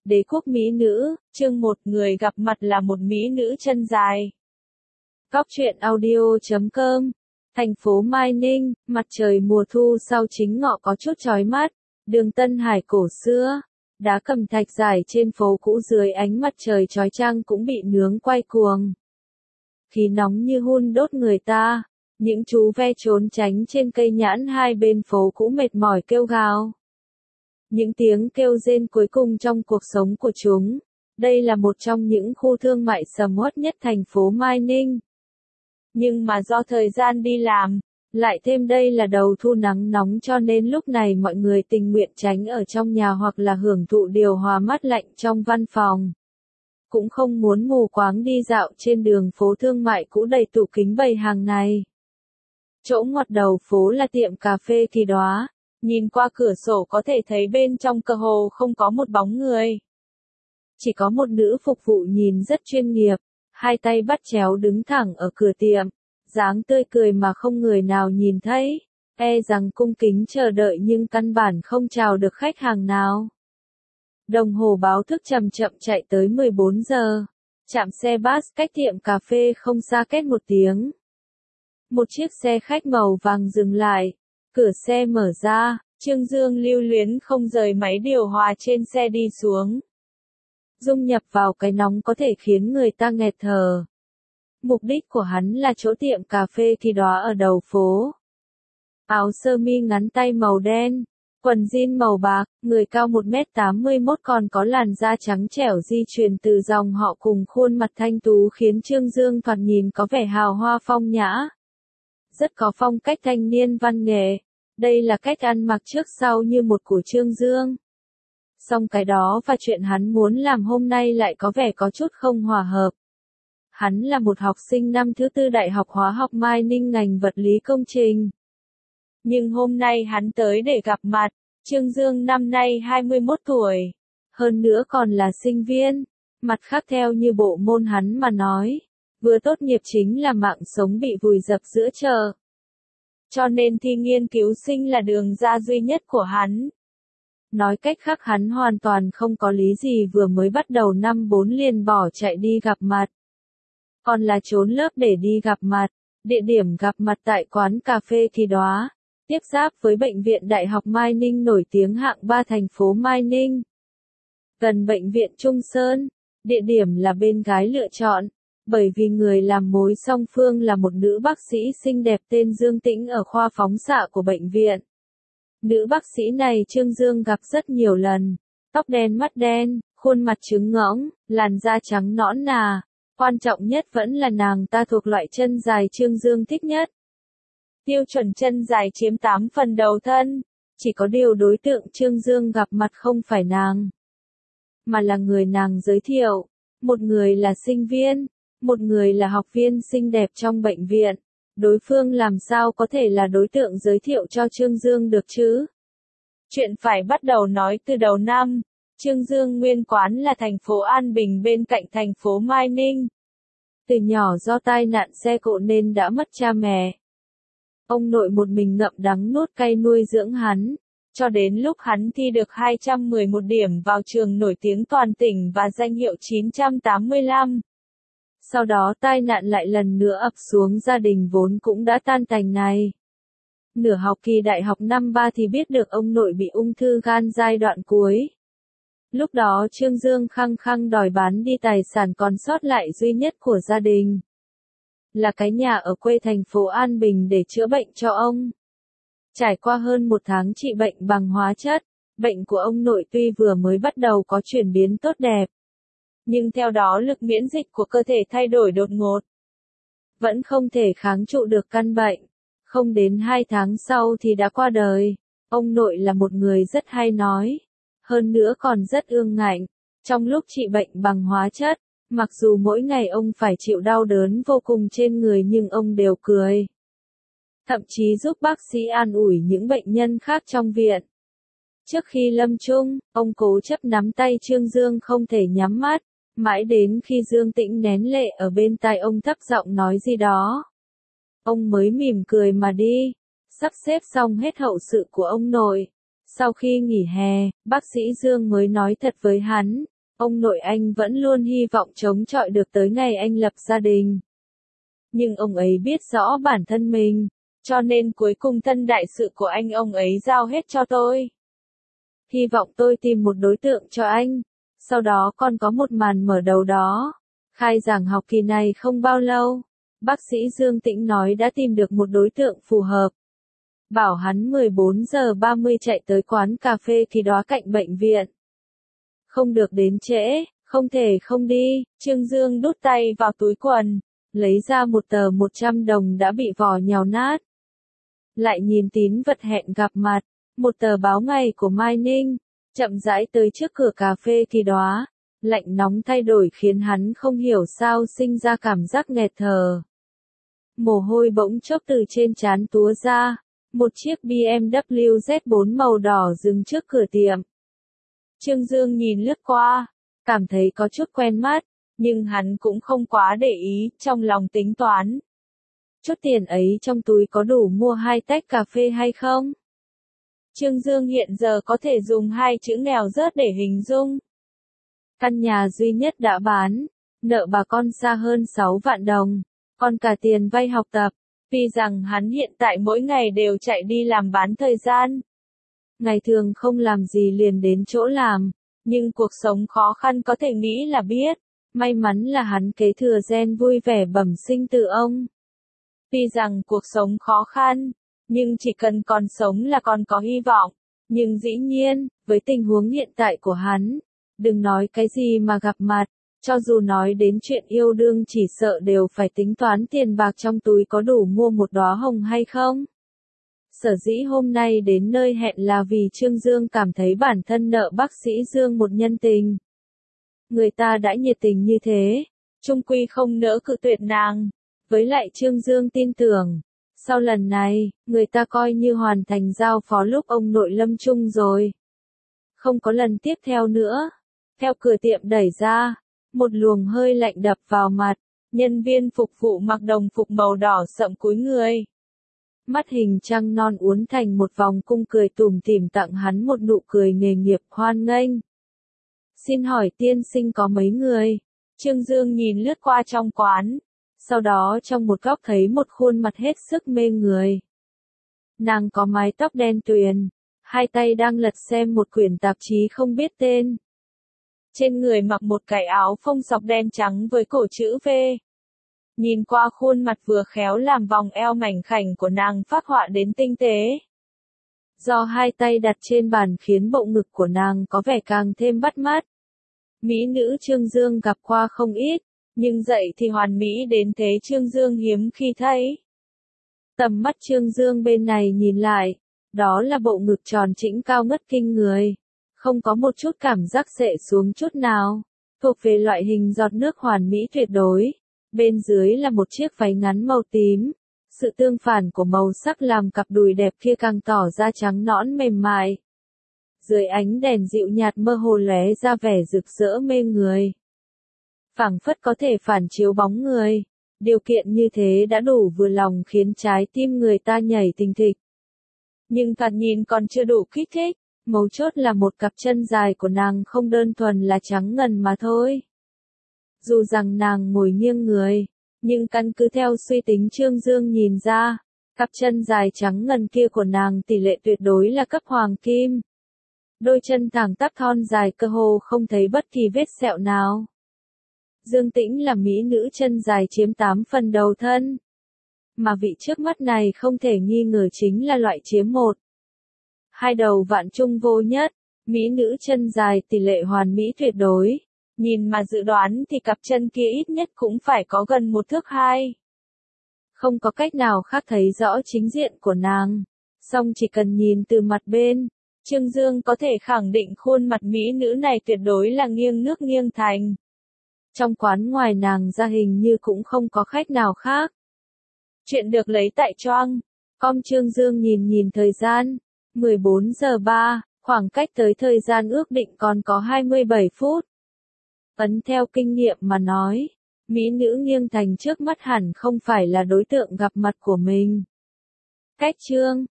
Đế quốc mỹ nữ, chương 1 người gặp mặt là một mỹ nữ chân dài. Góc truyện audio.com. Thành phố Mai Ninh, mặt trời mùa thu sau chính ngọ có chút chói mắt, đường Tân Hải cổ xưa, đá cẩm thạch dài trên phố cũ dưới ánh mặt trời chói chang cũng bị nướng quay cuồng. Khí nóng như hun đốt người ta, những chú ve trốn tránh trên cây nhãn hai bên phố cũ mệt mỏi kêu gào. Những tiếng kêu rên cuối cùng trong cuộc sống của chúng. Đây là một trong những khu thương mại sầm uất nhất thành phố Mai Ninh. Nhưng mà do thời gian đi làm, lại thêm đây là đầu thu nắng nóng cho nên lúc này mọi người tình nguyện tránh ở trong nhà hoặc là hưởng thụ điều hòa mát lạnh trong văn phòng. Cũng không muốn mù quáng đi dạo trên đường phố thương mại cũ đầy tủ kính bày hàng này. Chỗ ngoặt đầu phố là tiệm cà phê Kỳ Đóa. Nhìn qua cửa sổ có thể thấy bên trong cơ hồ không có một bóng người. Chỉ có một nữ phục vụ nhìn rất chuyên nghiệp, hai tay bắt chéo đứng thẳng ở cửa tiệm, dáng tươi cười mà không người nào nhìn thấy, e rằng cung kính chờ đợi nhưng căn bản không chào được khách hàng nào. Đồng hồ báo thức chậm chậm chạy tới 14 giờ, trạm xe bus cách tiệm cà phê không xa két một tiếng. Một chiếc xe khách màu vàng dừng lại. Cửa xe mở ra, Trương Dương lưu luyến không rời máy điều hòa trên xe đi xuống. Dung nhập vào cái nóng có thể khiến người ta nghẹt thở. Mục đích của hắn là chỗ tiệm cà phê Kỳ Đóa ở đầu phố. Áo sơ mi ngắn tay màu đen, quần jean màu bạc, người cao 1m81 còn có làn da trắng trẻo di truyền từ dòng họ cùng khuôn mặt thanh tú khiến Trương Dương thoạt nhìn có vẻ hào hoa phong nhã. Rất có phong cách thanh niên văn nghệ. Đây là cách ăn mặc trước sau như một của Trương Dương. Song cái đó và chuyện hắn muốn làm hôm nay lại có vẻ có chút không hòa hợp. Hắn là một học sinh năm thứ tư Đại học Hóa học Mai Ninh ngành vật lý công trình. Nhưng hôm nay hắn tới để gặp mặt, Trương Dương năm nay 21 tuổi. Hơn nữa còn là sinh viên. Mặt khác theo như bộ môn hắn mà nói, vừa tốt nghiệp chính là mạng sống bị vùi dập giữa chợ. Cho nên thi nghiên cứu sinh là đường ra duy nhất của hắn. Nói cách khác hắn hoàn toàn không có lý gì vừa mới bắt đầu năm 4 liền bỏ chạy đi gặp mặt. Còn là trốn lớp để đi gặp mặt, địa điểm gặp mặt tại quán cà phê Kỳ Đóa, tiếp giáp với Bệnh viện Đại học Mai Ninh nổi tiếng hạng 3 thành phố Mai Ninh. Gần Bệnh viện Trung Sơn, địa điểm là bên gái lựa chọn. Bởi vì người làm mối song phương là một nữ bác sĩ xinh đẹp tên Dương Tĩnh ở khoa phóng xạ của bệnh viện. Nữ bác sĩ này Trương Dương gặp rất nhiều lần, tóc đen mắt đen, khuôn mặt trứng ngỗng, làn da trắng nõn nà, quan trọng nhất vẫn là nàng ta thuộc loại chân dài Trương Dương thích nhất. Tiêu chuẩn chân dài chiếm 8 phần đầu thân, chỉ có điều đối tượng Trương Dương gặp mặt không phải nàng, mà là người nàng giới thiệu, một người là sinh viên. Một người là học viên xinh đẹp trong bệnh viện, đối phương làm sao có thể là đối tượng giới thiệu cho Trương Dương được chứ? Chuyện phải bắt đầu nói từ đầu năm, Trương Dương nguyên quán là thành phố An Bình bên cạnh thành phố Mai Ninh. Từ nhỏ do tai nạn xe cộ nên đã mất cha mẹ. Ông nội một mình ngậm đắng nuốt cay nuôi dưỡng hắn, cho đến lúc hắn thi được 211 điểm vào trường nổi tiếng toàn tỉnh và danh hiệu 985. Sau đó tai nạn lại lần nữa ập xuống gia đình vốn cũng đã tan tành này. Nửa học kỳ đại học năm 3 thì biết được ông nội bị ung thư gan giai đoạn cuối. Lúc đó Trương Dương khăng khăng đòi bán đi tài sản còn sót lại duy nhất của gia đình. Là cái nhà ở quê thành phố An Bình để chữa bệnh cho ông. Trải qua hơn 1 tháng trị bệnh bằng hóa chất, bệnh của ông nội tuy vừa mới bắt đầu có chuyển biến tốt đẹp. Nhưng theo đó lực miễn dịch của cơ thể thay đổi đột ngột. Vẫn không thể kháng trụ được căn bệnh. Không đến 2 tháng sau thì đã qua đời. Ông nội là một người rất hay nói. Hơn nữa còn rất ương ngạnh. Trong lúc trị bệnh bằng hóa chất, mặc dù mỗi ngày ông phải chịu đau đớn vô cùng trên người nhưng ông đều cười. Thậm chí giúp bác sĩ an ủi những bệnh nhân khác trong viện. Trước khi lâm chung, ông cố chấp nắm tay Trương Dương không thể nhắm mắt. Mãi đến khi Dương Tĩnh nén lệ ở bên tai ông thấp giọng nói gì đó. Ông mới mỉm cười mà đi. Sắp xếp xong hết hậu sự của ông nội. Sau khi nghỉ hè, bác sĩ Dương mới nói thật với hắn, Ông nội anh vẫn luôn hy vọng chống chọi được tới ngày anh lập gia đình. Nhưng ông ấy biết rõ bản thân mình, cho nên cuối cùng thân đại sự của anh ông ấy giao hết cho tôi. Hy vọng tôi tìm một đối tượng cho anh. Sau đó còn có một màn mở đầu đó. Khai giảng học kỳ này không bao lâu, bác sĩ Dương Tĩnh nói đã tìm được một đối tượng phù hợp. Bảo hắn 14:30 chạy tới quán cà phê Kỳ Đóa cạnh bệnh viện. Không được đến trễ, không thể không đi. Trương Dương đút tay vào túi quần, lấy ra một tờ 100 đồng đã bị vò nhào nát. Lại nhìn tín vật hẹn gặp mặt, một tờ báo ngày của Mai Ninh, chậm rãi tới trước cửa cà phê Kỳ Đóa. Lạnh nóng thay đổi khiến hắn không hiểu sao sinh ra cảm giác nghẹt thở. Mồ hôi bỗng chốc từ trên trán túa ra. Một chiếc BMW Z4 màu đỏ dừng trước cửa tiệm. Trương Dương nhìn lướt qua, cảm thấy có chút quen mắt, nhưng hắn cũng không quá để ý, trong lòng tính toán. Chút tiền ấy trong túi có đủ mua 2 tách cà phê hay không? Trương Dương hiện giờ có thể dùng 2 chữ nghèo rớt để hình dung. Căn nhà duy nhất đã bán, nợ bà con xa hơn 6 vạn đồng, còn cả tiền vay học tập. Vì rằng hắn hiện tại mỗi ngày đều chạy đi làm bán thời gian. Ngày thường không làm gì liền đến chỗ làm, nhưng cuộc sống khó khăn có thể nghĩ là biết. May mắn là hắn kế thừa gen vui vẻ bẩm sinh từ ông. Vì rằng cuộc sống khó khăn, nhưng chỉ cần còn sống là còn có hy vọng. Nhưng dĩ nhiên, với tình huống hiện tại của hắn, đừng nói cái gì mà gặp mặt. Cho dù nói đến chuyện yêu đương chỉ sợ đều phải tính toán tiền bạc trong túi có đủ mua một đóa hồng hay không. Sở dĩ hôm nay đến nơi hẹn là vì Trương Dương cảm thấy bản thân nợ bác sĩ Dương một nhân tình. Người ta đã nhiệt tình như thế, chung quy không nỡ cự tuyệt nàng. Với lại Trương Dương tin tưởng, sau lần này, người ta coi như hoàn thành giao phó lúc ông nội lâm chung rồi. Không có lần tiếp theo nữa. Theo cửa tiệm đẩy ra, một luồng hơi lạnh đập vào mặt, nhân viên phục vụ mặc đồng phục màu đỏ sậm cúi người. Mắt hình trăng non uốn thành một vòng cung cười tủm tỉm tặng hắn một nụ cười nghề nghiệp hoan nghênh. Xin hỏi tiên sinh có mấy người? Trương Dương nhìn lướt qua trong quán, sau đó trong một góc thấy một khuôn mặt hết sức mê người. Nàng có mái tóc đen tuyền, hai tay đang lật xem một quyển tạp chí không biết tên. Trên người mặc một cái áo phông sọc đen trắng với cổ chữ V. Nhìn qua khuôn mặt vừa khéo làm vòng eo mảnh khảnh của nàng phác họa đến tinh tế. Do hai tay đặt trên bàn khiến bộ ngực của nàng có vẻ càng thêm bắt mắt. Mỹ nữ Trương Dương gặp qua không ít, nhưng dậy thì hoàn mỹ đến thế Trương Dương hiếm khi thấy. Tầm mắt Trương Dương bên này nhìn lại, đó là bộ ngực tròn trĩnh cao ngất kinh người. Không có một chút cảm giác xệ xuống chút nào, thuộc về loại hình giọt nước hoàn mỹ tuyệt đối. Bên dưới là một chiếc váy ngắn màu tím. Sự tương phản của màu sắc làm cặp đùi đẹp kia càng tỏ ra trắng nõn mềm mại. Dưới ánh đèn dịu nhạt mơ hồ lóe ra vẻ rực rỡ mê người. Phảng phất có thể phản chiếu bóng người. Điều kiện như thế đã đủ vừa lòng khiến trái tim người ta nhảy thình thịch. Nhưng thoạt nhìn còn chưa đủ kích thích. Mấu chốt là một cặp chân dài của nàng không đơn thuần là trắng ngần mà thôi. Dù rằng nàng ngồi nghiêng người, nhưng căn cứ theo suy tính Trương Dương nhìn ra, cặp chân dài trắng ngần kia của nàng tỷ lệ tuyệt đối là cấp hoàng kim. Đôi chân thẳng tắp thon dài cơ hồ không thấy bất kỳ vết sẹo nào. Dương Tĩnh là mỹ nữ chân dài chiếm 8 phần đầu thân. Mà vị trước mắt này không thể nghi ngờ chính là loại chiếm 1. 2 đầu vạn trung vô nhất, mỹ nữ chân dài tỷ lệ hoàn mỹ tuyệt đối. Nhìn mà dự đoán thì cặp chân kia ít nhất cũng phải có gần 1 thước 2. Không có cách nào khác thấy rõ chính diện của nàng. Song chỉ cần nhìn từ mặt bên, Trương Dương có thể khẳng định khuôn mặt mỹ nữ này tuyệt đối là nghiêng nước nghiêng thành. Trong quán ngoài nàng ra hình như cũng không có khách nào khác. Chuyện được lấy tại Choang. Trương Dương nhìn thời gian. 14:03, khoảng cách tới thời gian ước định còn có 27 phút. Ấn theo kinh nghiệm mà nói, mỹ nữ nghiêng thành trước mắt hẳn không phải là đối tượng gặp mặt của mình. Cách Trương